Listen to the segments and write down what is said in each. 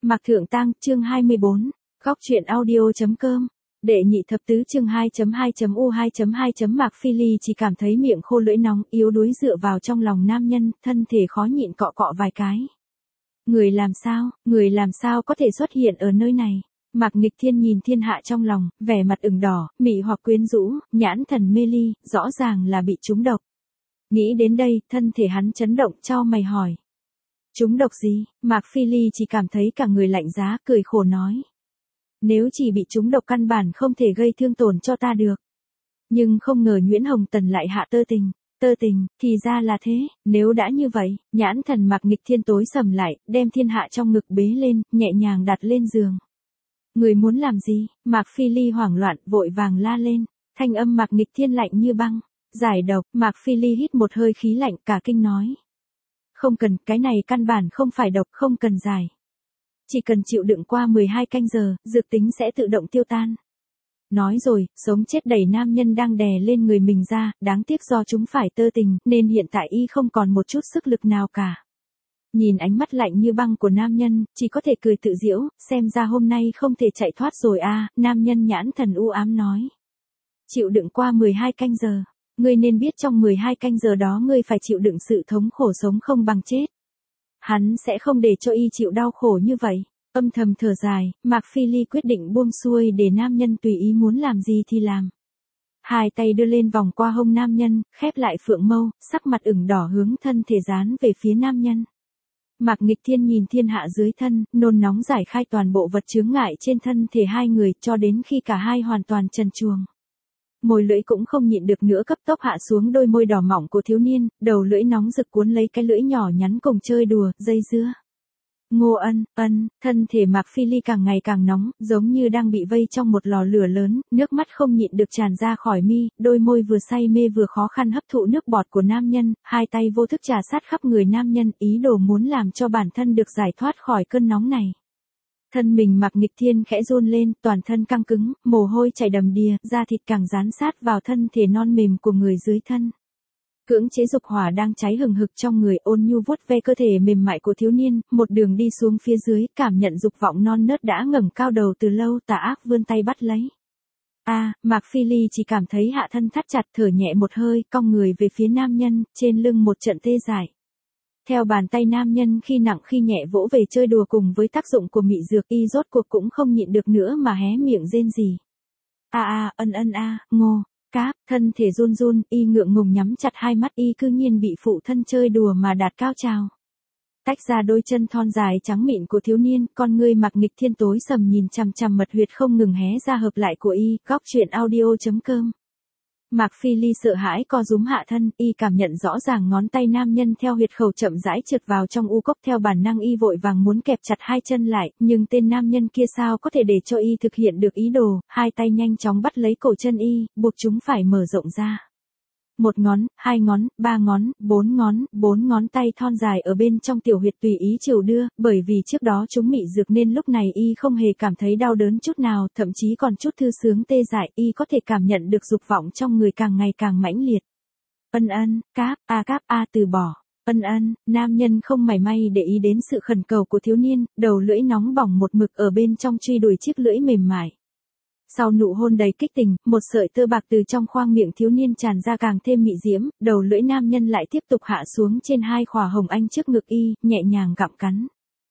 Mạc Thượng Tang, chương 24, Góc truyện audio.com, đệ nhị thập tứ chương 2.2.u2.2. Mạc Phi Ly chỉ cảm thấy miệng khô lưỡi nóng, yếu đuối dựa vào trong lòng nam nhân, thân thể khó nhịn cọ cọ vài cái. Người làm sao có thể xuất hiện ở nơi này? Mạc Nghịch Thiên nhìn thiên hạ trong lòng, vẻ mặt ửng đỏ, mị hoặc quyến rũ, nhãn thần mê ly, rõ ràng là bị trúng độc. Nghĩ đến đây, thân thể hắn chấn động, chau mày hỏi. Trúng độc gì? Mạc Phi Ly chỉ cảm thấy cả người lạnh giá, cười khổ nói. Nếu chỉ bị trúng độc căn bản không thể gây thương tổn cho ta được. Nhưng không ngờ Nguyễn Hồng Tần lại hạ tơ tình, thì ra là thế, nếu đã như vậy, nhãn thần Mạc Nghịch Thiên tối sầm lại, đem thiên hạ trong ngực bế lên, nhẹ nhàng đặt lên giường. Người muốn làm gì? Mạc Phi Ly hoảng loạn, vội vàng la lên, thanh âm Mạc Nghịch Thiên lạnh như băng. Giải độc, Mạc Phi Ly hít một hơi khí lạnh, cả kinh nói. Không cần, cái này căn bản không phải độc, không cần giải. Chỉ cần chịu đựng qua 12 canh giờ, dược tính sẽ tự động tiêu tan. Nói rồi, sống chết đẩy nam nhân đang đè lên người mình ra, đáng tiếc do chúng phải tơ tình, nên hiện tại y không còn một chút sức lực nào cả. Nhìn ánh mắt lạnh như băng của nam nhân, chỉ có thể cười tự giễu, xem ra hôm nay không thể chạy thoát rồi à, nam nhân nhãn thần u ám nói. Chịu đựng qua 12 canh giờ. Ngươi nên biết trong 12 canh giờ đó ngươi phải chịu đựng sự thống khổ sống không bằng chết. Hắn sẽ không để cho y chịu đau khổ như vậy. Âm thầm thở dài, Mạc Phi Ly quyết định buông xuôi để nam nhân tùy ý muốn làm gì thì làm. Hai tay đưa lên vòng qua hông nam nhân, khép lại phượng mâu, sắc mặt ửng đỏ hướng thân thể dán về phía nam nhân. Mạc Nghịch Thiên nhìn thiên hạ dưới thân, nôn nóng giải khai toàn bộ vật chướng ngại trên thân thể hai người cho đến khi cả hai hoàn toàn trần truồng. Môi lưỡi cũng không nhịn được nữa cấp tốc hạ xuống đôi môi đỏ mỏng của thiếu niên, đầu lưỡi nóng rực cuốn lấy cái lưỡi nhỏ nhắn cùng chơi đùa, dây dưa. Ngô Ân, thân thể Mạc Phi Ly càng ngày càng nóng, giống như đang bị vây trong một lò lửa lớn, nước mắt không nhịn được tràn ra khỏi mi, đôi môi vừa say mê vừa khó khăn hấp thụ nước bọt của nam nhân, hai tay vô thức trà sát khắp người nam nhân, ý đồ muốn làm cho bản thân được giải thoát khỏi cơn nóng này. Thân mình Mạc Nghịch Thiên khẽ run lên, toàn thân căng cứng, mồ hôi chảy đầm đìa, da thịt càng dán sát vào thân thể non mềm của người dưới thân. Cưỡng chế dục hỏa đang cháy hừng hực trong người, ôn nhu vuốt ve cơ thể mềm mại của thiếu niên, một đường đi xuống phía dưới, cảm nhận dục vọng non nớt đã ngẩng cao đầu từ lâu, tà ác vươn tay bắt lấy. Mạc Phi Ly chỉ cảm thấy hạ thân thắt chặt, thở nhẹ một hơi, cong người về phía nam nhân, trên lưng một trận tê dại. Theo bàn tay nam nhân khi nặng khi nhẹ vỗ về chơi đùa cùng với tác dụng của mị dược, y rốt cuộc cũng không nhịn được nữa mà hé miệng rên rỉ. Ngô, cáp, thân thể run run, y ngượng ngùng nhắm chặt hai mắt, y cư nhiên bị phụ thân chơi đùa mà đạt cao trào. Tách ra đôi chân thon dài trắng mịn của thiếu niên, con ngươi Mạc Nghịch Thiên tối sầm nhìn chằm chằm mật huyệt không ngừng hé ra hợp lại của y, góc truyện audio.com. Mạc Phi Ly sợ hãi co rúm hạ thân, y cảm nhận rõ ràng ngón tay nam nhân theo huyệt khẩu chậm rãi trượt vào trong u cốc, theo bản năng y vội vàng muốn kẹp chặt hai chân lại, nhưng tên nam nhân kia sao có thể để cho y thực hiện được ý đồ, hai tay nhanh chóng bắt lấy cổ chân y, buộc chúng phải mở rộng ra. Một ngón, hai ngón, ba ngón, bốn ngón tay thon dài ở bên trong tiểu huyệt tùy ý chiều đưa, bởi vì trước đó chúng mị dược nên lúc này y không hề cảm thấy đau đớn chút nào, thậm chí còn chút thư sướng tê dại, y có thể cảm nhận được dục vọng trong người càng ngày càng mãnh liệt. Cáp, từ bỏ. Nam nhân không mảy may để ý đến sự khẩn cầu của thiếu niên, đầu lưỡi nóng bỏng một mực ở bên trong truy đuổi chiếc lưỡi mềm mại. Sau nụ hôn đầy kích tình, một sợi tơ bạc từ trong khoang miệng thiếu niên tràn ra càng thêm mị diễm, đầu lưỡi nam nhân lại tiếp tục hạ xuống trên hai khỏa hồng anh trước ngực y, nhẹ nhàng gặm cắn.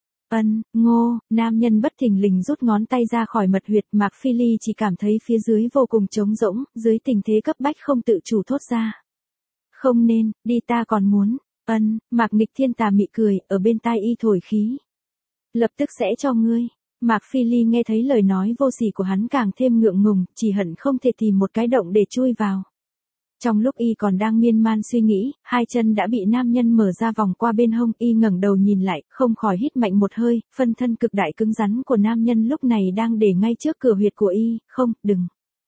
Ngô, nam nhân bất thình lình rút ngón tay ra khỏi mật huyệt, Mạc Phi Ly chỉ cảm thấy phía dưới vô cùng trống rỗng, dưới tình thế cấp bách không tự chủ thốt ra. Không nên, đi ta còn muốn. Mạc Nghịch Thiên tà mị cười, ở bên tai y thổi khí. Lập tức sẽ cho ngươi. Mạc Phi Ly nghe thấy lời nói vô sỉ của hắn càng thêm ngượng ngùng, chỉ hận không thể tìm một cái động để chui vào. Trong lúc y còn đang miên man suy nghĩ, hai chân đã bị nam nhân mở ra vòng qua bên hông, y ngẩng đầu nhìn lại, không khỏi hít mạnh một hơi, phân thân cực đại cứng rắn của nam nhân lúc này đang để ngay trước cửa huyệt của y, đừng.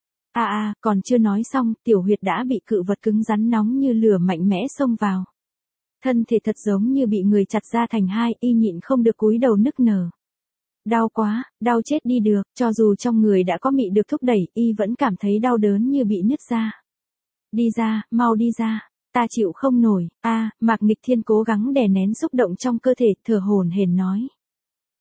Còn chưa nói xong, tiểu huyệt đã bị cự vật cứng rắn nóng như lửa mạnh mẽ xông vào. Thân thể thật giống như bị người chặt ra thành hai, y nhịn không được cúi đầu nức nở. Đau quá, đau chết đi được, cho dù trong người đã có mị được thúc đẩy, y vẫn cảm thấy đau đớn như bị nứt ra. Đi ra, mau đi ra, ta chịu không nổi. Mạc Nghịch Thiên cố gắng đè nén xúc động trong cơ thể, thở hổn hển nói.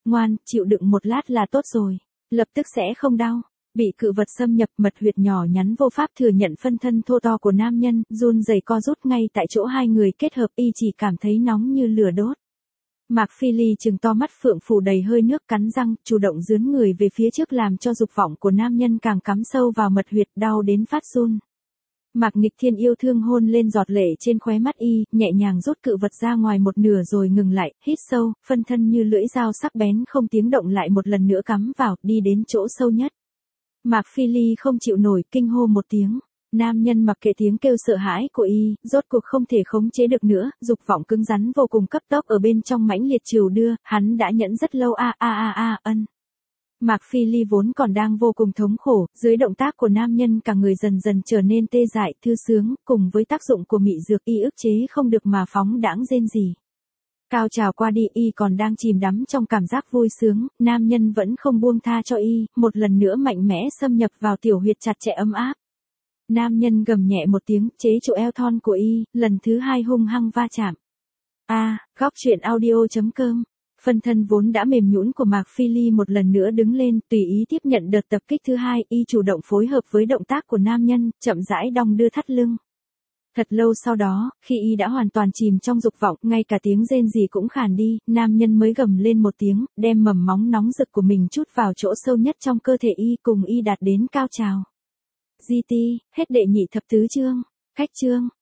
Ngoan, chịu đựng một lát là tốt rồi. Lập tức sẽ không đau. Bị cự vật xâm nhập, mật huyệt nhỏ nhắn vô pháp thừa nhận phân thân thô to của nam nhân, run rẩy co rút ngay tại chỗ hai người kết hợp, y chỉ cảm thấy nóng như lửa đốt. Mạc Phi Ly trừng to mắt phượng phủ đầy hơi nước, cắn răng, chủ động dướn người về phía trước làm cho dục vọng của nam nhân càng cắm sâu vào mật huyệt, đau đến phát run. Mạc Nghịch Thiên yêu thương hôn lên giọt lệ trên khóe mắt y, nhẹ nhàng rút cự vật ra ngoài một nửa rồi ngừng lại, hít sâu, phân thân như lưỡi dao sắc bén không tiếng động lại một lần nữa cắm vào, đi đến chỗ sâu nhất. Mạc Phi Ly không chịu nổi, kinh hô một tiếng. Nam nhân mặc kệ tiếng kêu sợ hãi của y, rốt cuộc không thể khống chế được nữa, dục vọng cứng rắn vô cùng cấp tốc ở bên trong mãnh liệt trìu đưa, hắn đã nhẫn rất lâu ân. Mạc Phi Ly vốn còn đang vô cùng thống khổ, dưới động tác của nam nhân cả người dần dần trở nên tê dại, thư sướng, cùng với tác dụng của mị dược y ức chế không được mà phóng đãng rên rỉ. Cao trào qua đi, y còn đang chìm đắm trong cảm giác vui sướng, nam nhân vẫn không buông tha cho y, một lần nữa mạnh mẽ xâm nhập vào tiểu huyệt chặt chẽ ấm áp. Nam nhân gầm nhẹ một tiếng, chế trụ eo thon của y, lần thứ hai hung hăng va chạm. Góc truyện audio.com. Phân thân vốn đã mềm nhũn của Mạc Phi Ly một lần nữa đứng lên, tùy ý tiếp nhận đợt tập kích thứ hai, y chủ động phối hợp với động tác của nam nhân, chậm rãi đong đưa thắt lưng. Thật lâu sau đó, khi y đã hoàn toàn chìm trong dục vọng, ngay cả tiếng rên rỉ cũng khàn đi, nam nhân mới gầm lên một tiếng, đem mầm móng nóng rực của mình trút vào chỗ sâu nhất trong cơ thể y, cùng y đạt đến cao trào. GT, hết đệ nhị thập tứ chương. Khách chương.